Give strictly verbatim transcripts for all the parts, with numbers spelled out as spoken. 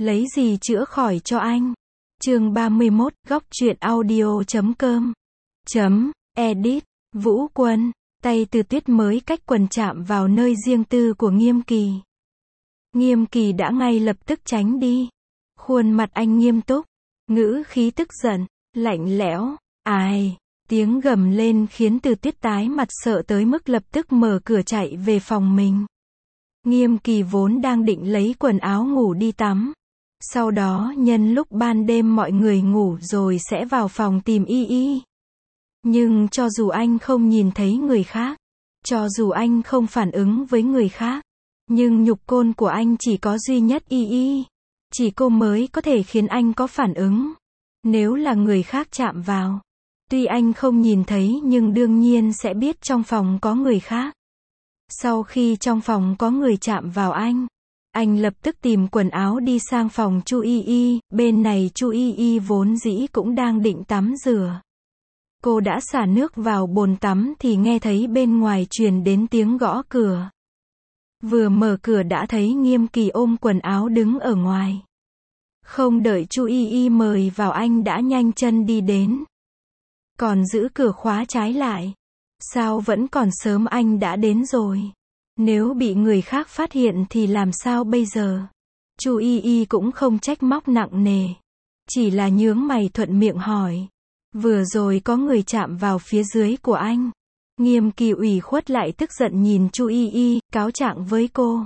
Lấy gì chữa khỏi cho anh? Chương ba mươi mốt, góc truyện audio chấm com. Chấm, edit, Vũ Quân, tay Từ Tuyết mới cách quần chạm vào nơi riêng tư của Nghiêm Kỳ. Nghiêm Kỳ đã ngay lập tức tránh đi. Khuôn mặt anh nghiêm túc, ngữ khí tức giận, lạnh lẽo, ai, tiếng gầm lên khiến Từ Tuyết tái mặt sợ tới mức lập tức mở cửa chạy về phòng mình. Nghiêm Kỳ vốn đang định lấy quần áo ngủ đi tắm. Sau đó nhân lúc ban đêm mọi người ngủ rồi sẽ vào phòng tìm Y Y. Nhưng cho dù anh không nhìn thấy người khác, cho dù anh không phản ứng với người khác, nhưng nhục côn của anh chỉ có duy nhất Y Y. Chỉ cô mới có thể khiến anh có phản ứng. Nếu là người khác chạm vào, tuy anh không nhìn thấy nhưng đương nhiên sẽ biết trong phòng có người khác. Sau khi trong phòng có người chạm vào anh, anh lập tức tìm quần áo đi sang phòng Chu Y Y, bên này Chu Y Y vốn dĩ cũng đang định tắm rửa. Cô đã xả nước vào bồn tắm thì nghe thấy bên ngoài truyền đến tiếng gõ cửa. Vừa mở cửa đã thấy Nghiêm Kỳ ôm quần áo đứng ở ngoài. Không đợi Chu Y Y mời vào anh đã nhanh chân đi đến. Còn giữ cửa khóa trái lại. Sao vẫn còn sớm, anh đã đến rồi. Nếu bị người khác phát hiện thì làm sao bây giờ? Chu Y Y cũng không trách móc nặng nề. Chỉ là nhướng mày thuận miệng hỏi. Vừa rồi có người chạm vào phía dưới của anh. Nghiêm Kỳ ủy khuất lại tức giận nhìn Chu Y Y, cáo trạng với cô.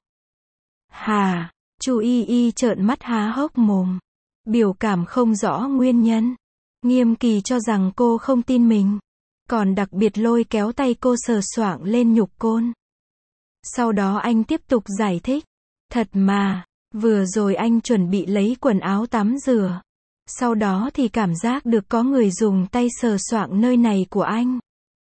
Hà, Chu Y Y trợn mắt há hốc mồm. Biểu cảm không rõ nguyên nhân. Nghiêm Kỳ cho rằng cô không tin mình. Còn đặc biệt lôi kéo tay cô sờ soạng lên nhục côn. Sau đó anh tiếp tục giải thích. Thật mà, vừa rồi anh chuẩn bị lấy quần áo tắm rửa. Sau đó thì cảm giác được có người dùng tay sờ soạng nơi này của anh.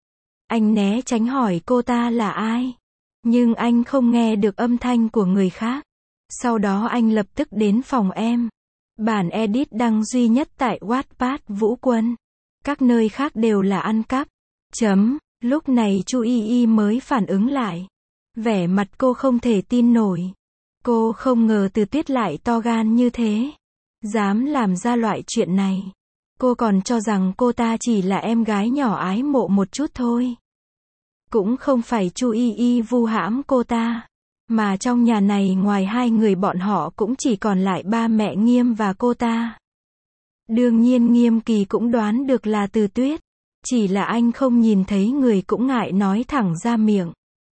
Anh né tránh hỏi cô ta là ai. Nhưng anh không nghe được âm thanh của người khác. Sau đó anh lập tức đến phòng em. Bản edit đăng duy nhất tại Wattpad Vũ Quân. Các nơi khác đều là ăn cắp. Chấm, lúc này Chu Y Y mới phản ứng lại. Vẻ mặt cô không thể tin nổi. Cô không ngờ Từ Tuyết lại to gan như thế. Dám làm ra loại chuyện này. Cô còn cho rằng cô ta chỉ là em gái nhỏ ái mộ một chút thôi. Cũng không phải Chu Y Y vu hãm cô ta. Mà trong nhà này ngoài hai người bọn họ cũng chỉ còn lại ba mẹ Nghiêm và cô ta. Đương nhiên Nghiêm Kỳ cũng đoán được là Từ Tuyết. Chỉ là anh không nhìn thấy người cũng ngại nói thẳng ra miệng.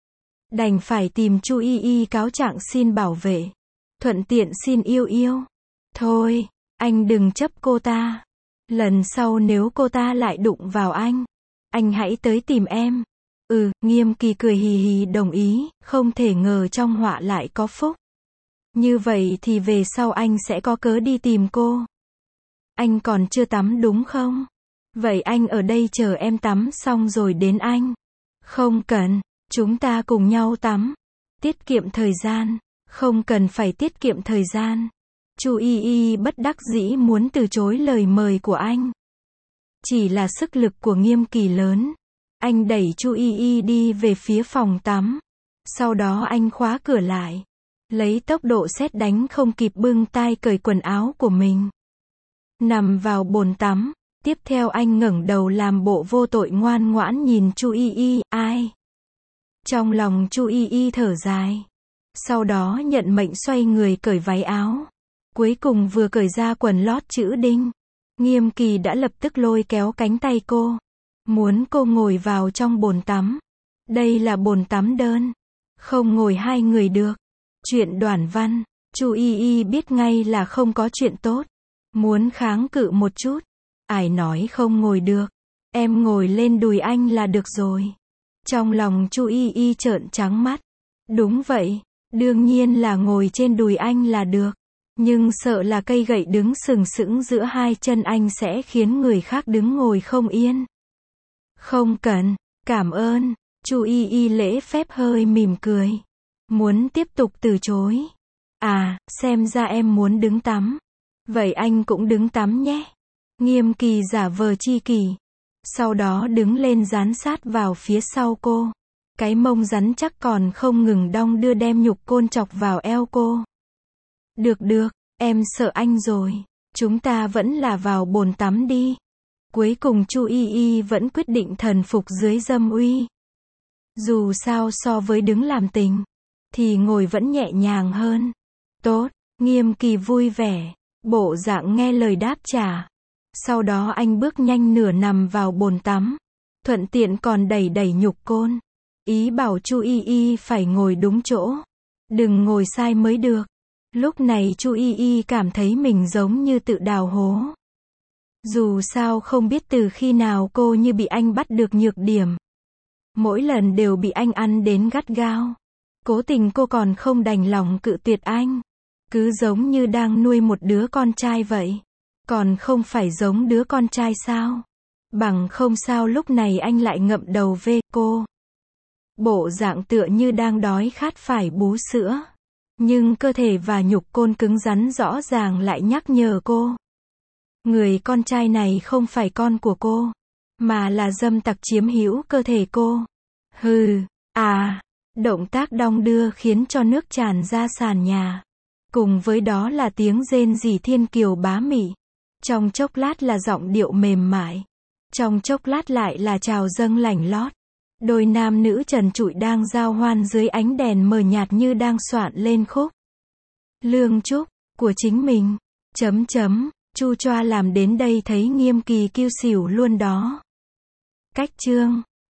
Đành phải tìm Chu Y Y cáo trạng xin bảo vệ. Thuận tiện xin yêu yêu. Thôi, anh đừng chấp cô ta. Lần sau nếu cô ta lại đụng vào anh, anh hãy tới tìm em. Ừ, Nghiêm Kỳ cười hì hì đồng ý, không thể ngờ trong họa lại có phúc. Như vậy thì về sau anh sẽ có cớ đi tìm cô. Anh còn chưa tắm đúng không? Vậy anh ở đây chờ em tắm xong rồi đến anh. Không cần, chúng ta cùng nhau tắm. Tiết kiệm thời gian. Không cần phải tiết kiệm thời gian. Chu Y Y bất đắc dĩ muốn từ chối lời mời của anh. Chỉ là sức lực của Nghiêm Kỳ lớn. Anh đẩy Chu Y Y đi về phía phòng tắm. Sau đó anh khóa cửa lại. Lấy tốc độ sét đánh không kịp bưng tay cởi quần áo của mình. Nằm vào bồn tắm. Tiếp theo anh ngẩng đầu làm bộ vô tội ngoan ngoãn nhìn Chu Y Y, ai? Trong lòng Chu Y Y thở dài. Sau đó nhận mệnh xoay người cởi váy áo. Cuối cùng vừa cởi ra quần lót chữ đinh. Nghiêm Kỳ đã lập tức lôi kéo cánh tay cô. Muốn cô ngồi vào trong bồn tắm. Đây là bồn tắm đơn. Không ngồi hai người được. Chuyện Đoản Văn. Chu Y Y biết ngay là không có chuyện tốt. Muốn kháng cự một chút. Ai nói không ngồi được. Em ngồi lên đùi anh là được rồi. Trong lòng Chu Y Y trợn trắng mắt. Đúng vậy. Đương nhiên là ngồi trên đùi anh là được. Nhưng sợ là cây gậy đứng sừng sững giữa hai chân anh sẽ khiến người khác đứng ngồi không yên. Không cần, cảm ơn. Chu Y Y lễ phép hơi mỉm cười. Muốn tiếp tục từ chối. À, xem ra em muốn đứng tắm. Vậy anh cũng đứng tắm nhé. Nghiêm Kỳ giả vờ chi kỷ. Sau đó đứng lên dán sát vào phía sau cô. Cái mông rắn chắc còn không ngừng đong đưa đem nhục côn chọc vào eo cô. Được được, em sợ anh rồi. Chúng ta vẫn là vào bồn tắm đi. Cuối cùng Chu Y Y vẫn quyết định thần phục dưới dâm uy. Dù sao so với đứng làm tình, thì ngồi vẫn nhẹ nhàng hơn. Tốt, Nghiêm Kỳ vui vẻ, bộ dạng nghe lời đáp trả. Sau đó anh bước nhanh nửa nằm vào bồn tắm, thuận tiện còn đẩy đẩy nhục côn. Ý bảo Chu Y Y phải ngồi đúng chỗ, đừng ngồi sai mới được. Lúc này Chu Y Y cảm thấy mình giống như tự đào hố. Dù sao không biết từ khi nào cô như bị anh bắt được nhược điểm. Mỗi lần đều bị anh ăn đến gắt gao. Cố tình cô còn không đành lòng cự tuyệt anh. Cứ giống như đang nuôi một đứa con trai vậy. Còn không phải giống đứa con trai sao? Bằng không sao lúc này anh lại ngậm đầu về cô. Bộ dạng tựa như đang đói khát phải bú sữa. Nhưng cơ thể và nhục côn cứng rắn rõ ràng lại nhắc nhở cô. Người con trai này không phải con của cô, mà là dâm tặc chiếm hữu cơ thể cô. Hừ, à, động tác đong đưa khiến cho nước tràn ra sàn nhà. Cùng với đó là tiếng rên rỉ thiên kiều bá mị. Trong chốc lát là giọng điệu mềm mại. Trong chốc lát lại là trào dâng lảnh lót. Đôi nam nữ trần trụi đang giao hoan dưới ánh đèn mờ nhạt như đang soạn lên khúc Lương Trúc của chính mình. Chấm chấm, Chu Choa làm đến đây thấy Nghiêm Kỳ kêu xỉu luôn đó. Cách chương